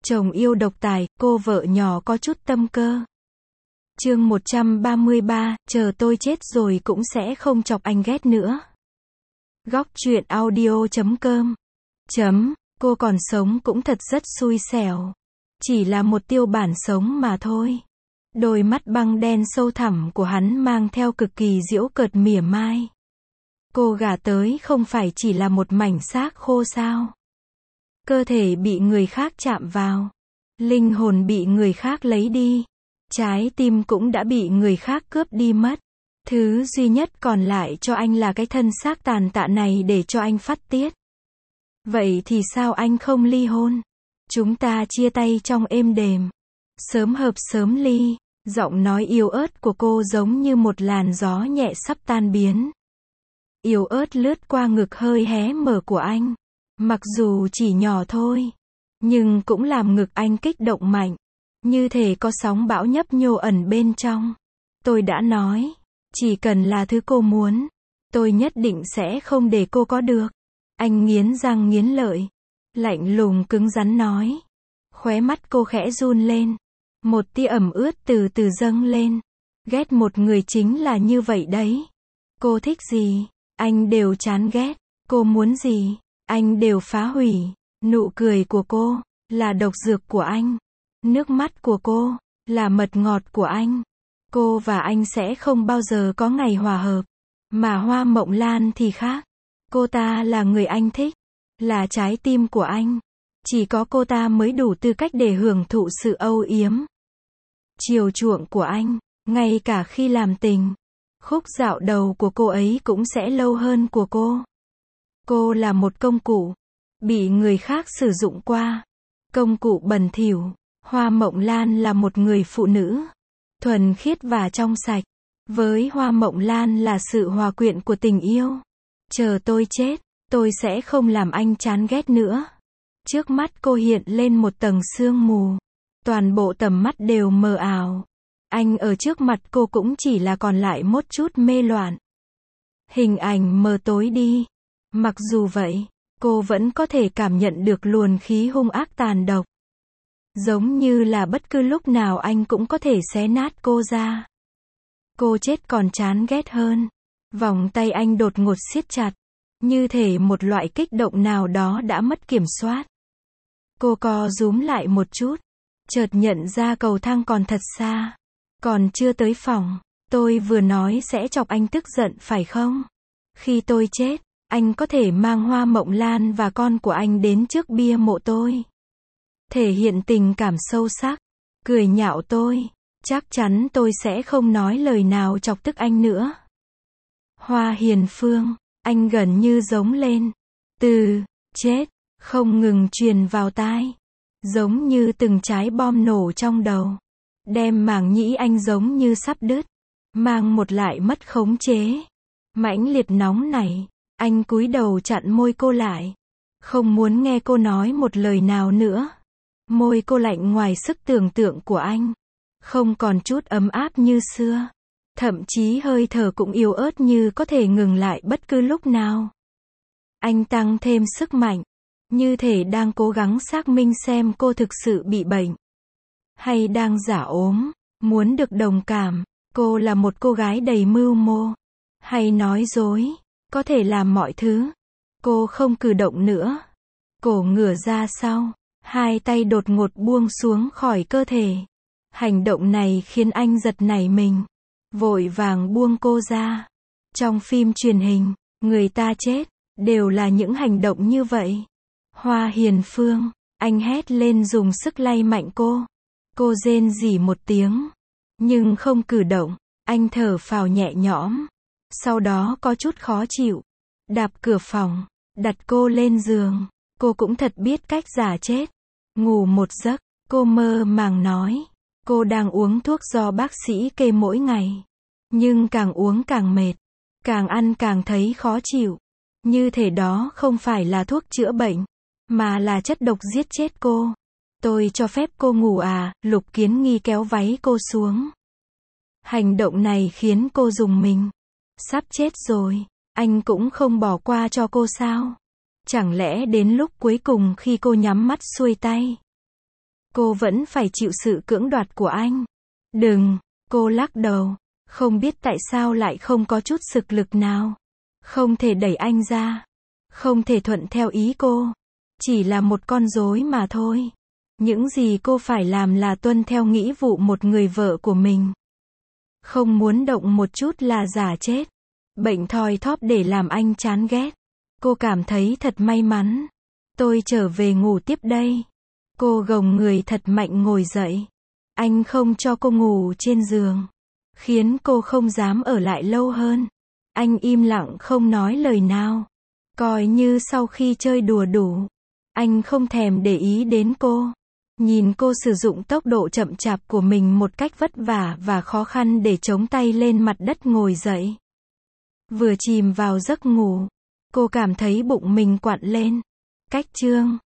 Chồng yêu độc tài, cô vợ nhỏ có chút tâm cơ. Chương 133, chờ tôi chết rồi cũng sẽ không chọc anh ghét nữa. Góc truyện audio.com. Cô còn sống cũng thật rất xui xẻo. Chỉ là một tiêu bản sống mà thôi. Đôi mắt băng đen sâu thẳm của hắn mang theo cực kỳ giễu cợt mỉa mai. Cô gả tới không phải chỉ là một mảnh xác khô sao? Cơ thể bị người khác chạm vào. Linh hồn bị người khác lấy đi. Trái tim cũng đã bị người khác cướp đi mất. Thứ duy nhất còn lại cho anh là cái thân xác tàn tạ này để cho anh phát tiết. Vậy thì sao anh không ly hôn? Chúng ta chia tay trong êm đềm. Sớm hợp sớm ly. Giọng nói yếu ớt của cô giống như một làn gió nhẹ sắp tan biến. Yếu ớt lướt qua ngực hơi hé mở của anh. Mặc dù chỉ nhỏ thôi, nhưng cũng làm ngực anh kích động mạnh. Như thể có sóng bão nhấp nhô ẩn bên trong. Tôi đã nói, chỉ cần là thứ cô muốn, tôi nhất định sẽ không để cô có được. Anh nghiến răng nghiến lợi, lạnh lùng cứng rắn nói. Khóe mắt cô khẽ run lên. Một tia ẩm ướt từ từ dâng lên. Ghét một người chính là như vậy đấy. Cô thích gì, anh đều chán ghét. Cô muốn gì, anh đều phá hủy. Nụ cười của cô là độc dược của anh. Nước mắt của cô là mật ngọt của anh. Cô và anh sẽ không bao giờ có ngày hòa hợp. Mà Hoa Mộng Lan thì khác. Cô ta là người anh thích, là trái tim của anh. Chỉ có cô ta mới đủ tư cách để hưởng thụ sự âu yếm, chiều chuộng của anh, ngay cả khi làm tình. Khúc dạo đầu của cô ấy cũng sẽ lâu hơn của cô. Cô là một công cụ, bị người khác sử dụng qua. Công cụ bẩn thỉu. Hoa Mộng Lan là một người phụ nữ, thuần khiết và trong sạch. Với Hoa Mộng Lan là sự hòa quyện của tình yêu. Chờ tôi chết, tôi sẽ không làm anh chán ghét nữa. Trước mắt cô hiện lên một tầng sương mù. Toàn bộ tầm mắt đều mờ ảo. Anh ở trước mặt cô cũng chỉ là còn lại một chút mê loạn. Hình ảnh mờ tối đi. Mặc dù vậy, cô vẫn có thể cảm nhận được luồng khí hung ác tàn độc. Giống như là bất cứ lúc nào anh cũng có thể xé nát cô ra. Cô chết còn chán ghét hơn. Vòng tay anh đột ngột siết chặt. Như thể một loại kích động nào đó đã mất kiểm soát. Cô co rúm lại một chút. Chợt nhận ra cầu thang còn thật xa. Còn chưa tới phòng. Tôi vừa nói sẽ chọc anh tức giận phải không? Khi tôi chết, anh có thể mang Hoa Mộng Lan và con của anh đến trước bia mộ tôi. Thể hiện tình cảm sâu sắc. Cười nhạo tôi. Chắc chắn tôi sẽ không nói lời nào chọc tức anh nữa. Hoa Hiền Phương. Anh gần như giống lên. Từ chết không ngừng truyền vào tai. Giống như từng trái bom nổ trong đầu. Đem màng nhĩ anh giống như sắp đứt. Mang một lại mất khống chế. Mãnh liệt nóng này. Anh cúi đầu chặn môi cô lại. Không muốn nghe cô nói một lời nào nữa. Môi cô lạnh ngoài sức tưởng tượng của anh. Không còn chút ấm áp như xưa. Thậm chí hơi thở cũng yếu ớt như có thể ngừng lại bất cứ lúc nào. Anh tăng thêm sức mạnh. Như thể đang cố gắng xác minh xem cô thực sự bị bệnh. Hay đang giả ốm. Muốn được đồng cảm. Cô là một cô gái đầy mưu mô. Hay nói dối. Có thể làm mọi thứ. Cô không cử động nữa. Cổ ngửa ra sau. Hai tay đột ngột buông xuống khỏi cơ thể. Hành động này khiến anh giật nảy mình. Vội vàng buông cô ra. Trong phim truyền hình, người ta chết, đều là những hành động như vậy. Hoa Hiền Phương, anh hét lên dùng sức lay mạnh cô. Cô rên rỉ một tiếng. Nhưng không cử động, anh thở phào nhẹ nhõm. Sau đó có chút khó chịu. Đạp cửa phòng, đặt cô lên giường. Cô cũng thật biết cách giả chết. Ngủ một giấc, cô mơ màng nói. Cô đang uống thuốc do bác sĩ kê mỗi ngày. Nhưng càng uống càng mệt. Càng ăn càng thấy khó chịu. Như thể đó không phải là thuốc chữa bệnh. Mà là chất độc giết chết cô. Tôi cho phép cô ngủ à? Lục Kiến Nghi kéo váy cô xuống. Hành động này khiến cô rùng mình. Sắp chết rồi. Anh cũng không bỏ qua cho cô sao? Chẳng lẽ đến lúc cuối cùng khi cô nhắm mắt xuôi tay, Cô vẫn phải chịu sự cưỡng đoạt của anh. Đừng, cô lắc đầu. Không biết tại sao lại không có chút sực lực nào. Không thể đẩy anh ra. Không thể thuận theo ý cô. Chỉ là một con rối mà thôi. Những gì cô phải làm là tuân theo nghĩa vụ một người vợ của mình. Không muốn động một chút là giả chết. Bệnh thoi thóp để làm anh chán ghét. Cô cảm thấy thật may mắn. Tôi trở về ngủ tiếp đây. Cô gồng người thật mạnh ngồi dậy. Anh không cho cô ngủ trên giường. Khiến cô không dám ở lại lâu hơn. Anh im lặng không nói lời nào. Coi như sau khi chơi đùa đủ. Anh không thèm để ý đến cô. Nhìn cô sử dụng tốc độ chậm chạp của mình một cách vất vả và khó khăn để chống tay lên mặt đất ngồi dậy. Vừa chìm vào giấc ngủ, cô cảm thấy bụng mình quặn lên. Cách chương